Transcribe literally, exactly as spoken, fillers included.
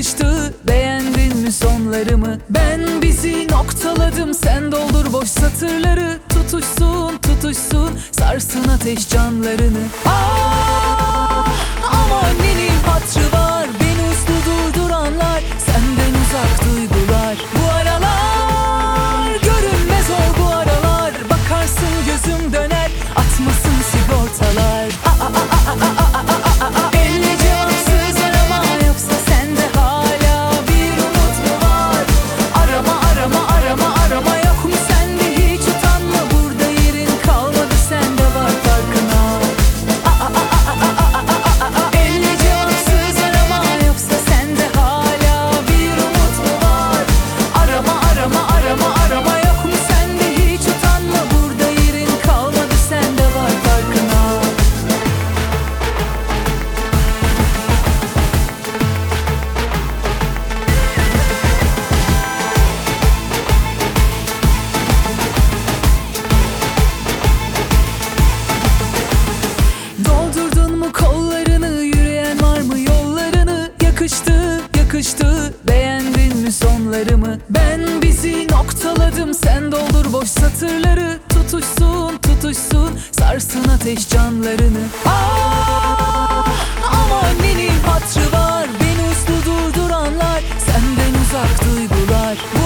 yakıştı. Beğendin mi sonlarımı? Ben bizi noktaladım, sen doldur boş satırları. Tutuşsun tutuşsun, sarsın ateş canlarını. Ah, ama annenin hatrı var, beni uslu durduranlar, senden uzak duygular. Bu aralar görünmez ol, bu aralar bakarsın gözüm döner, atmasın sigortalar. Ah, ah, ah, ah, ah, ah, ah, ah, ah. Elle cevapsız arama, yoksa sende hala bir umut mu var? Arama arama arama arama, yok mu sende hiç utanma, burada yerin kalmadı, sende var farkına. Ah, ah, ah, ah, ah, ah, ah, ah, ah. Elle cevapsız arama, yoksa sende hala bir umut mu var? Arama arama arama arama, yok mu sende hiç utanma, burada yerin kalmadı, sende var farkına. Doldurdun mu kollarını, yürüyen var mı yollarını? Yakıştı yakıştı, beğendin mi sonlarımı? Ben bizi noktaladım, sen doldur boş satırları. Tutuşsun tutuşsun, sarsın ateş canlarını. Ah, ama annenin hatrı var, beni uslu durduranlar, senden uzak duygular.